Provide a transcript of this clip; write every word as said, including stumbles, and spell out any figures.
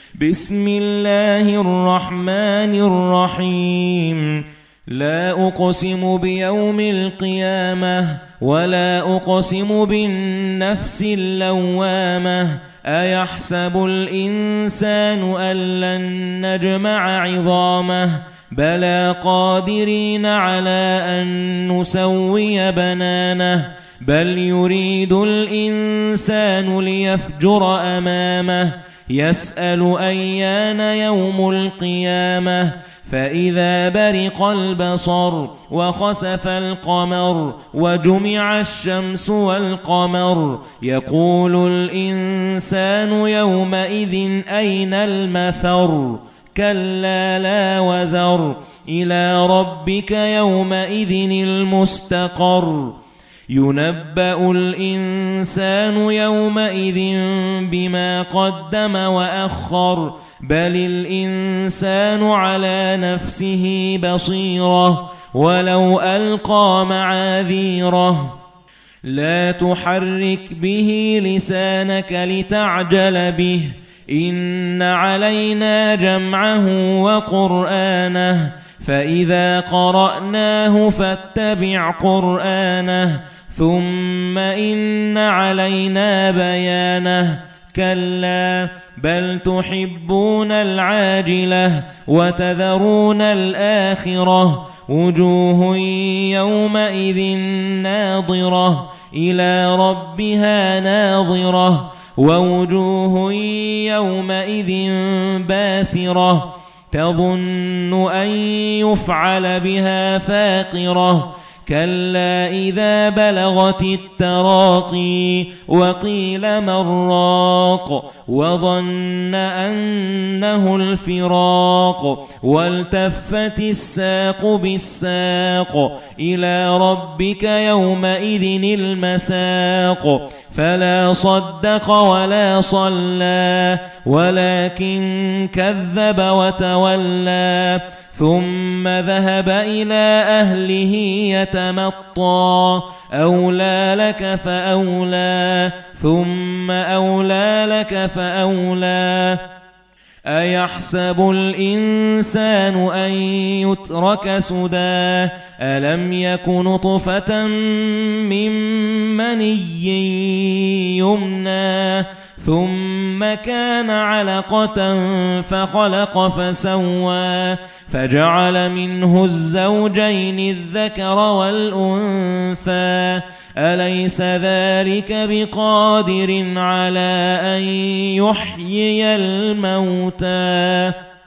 بسم الله الرحمن الرحيم لا أقسم بيوم القيامة ولا أقسم بالنفس اللوامة أيحسب الإنسان أن لن نجمع عظامه بلى قادرين على أن نسوي بنانه بل يريد الإنسان ليفجر أمامه يسأل أيان يوم القيامة فإذا برق البصر وخسف القمر وجمع الشمس والقمر يقول الإنسان يومئذ أين المفر كلا لا وزر إلى ربك يومئذ المستقر ينبأ الإنسان يومئذ بما قدم وأخر بل الإنسان على نفسه بصيرة ولو ألقى معاذيره لا تحرك به لسانك لتعجل به إن علينا جمعه وقرآنه فإذا قرأناه فاتبع قرآنه ثم إن علينا بيانه كلا بل تحبون العاجلة وتذرون الآخرة وجوه يومئذ ناظرة إلى ربها ناظرة ووجوه يومئذ باسرة تظن أن يفعل بها فاقرة كلا إذا بلغت التراقي وقيل من راق وظن أنه الفراق والتفت الساق بالساق إلى ربك يومئذ المساق فلا صدق ولا صلى ولكن كذب وتولى ثم ذهب إلى أهله يتمطى أولى لك فأولى ثم أولى لك فأولى أيحسب الإنسان أن يترك سدى ألم يك نطفة من مني يمنى ثم كان علقة فخلق فسوى فجعل منه الزوجين الذكر والأنثى أليس ذلك بقادر على أن يحيي الموتى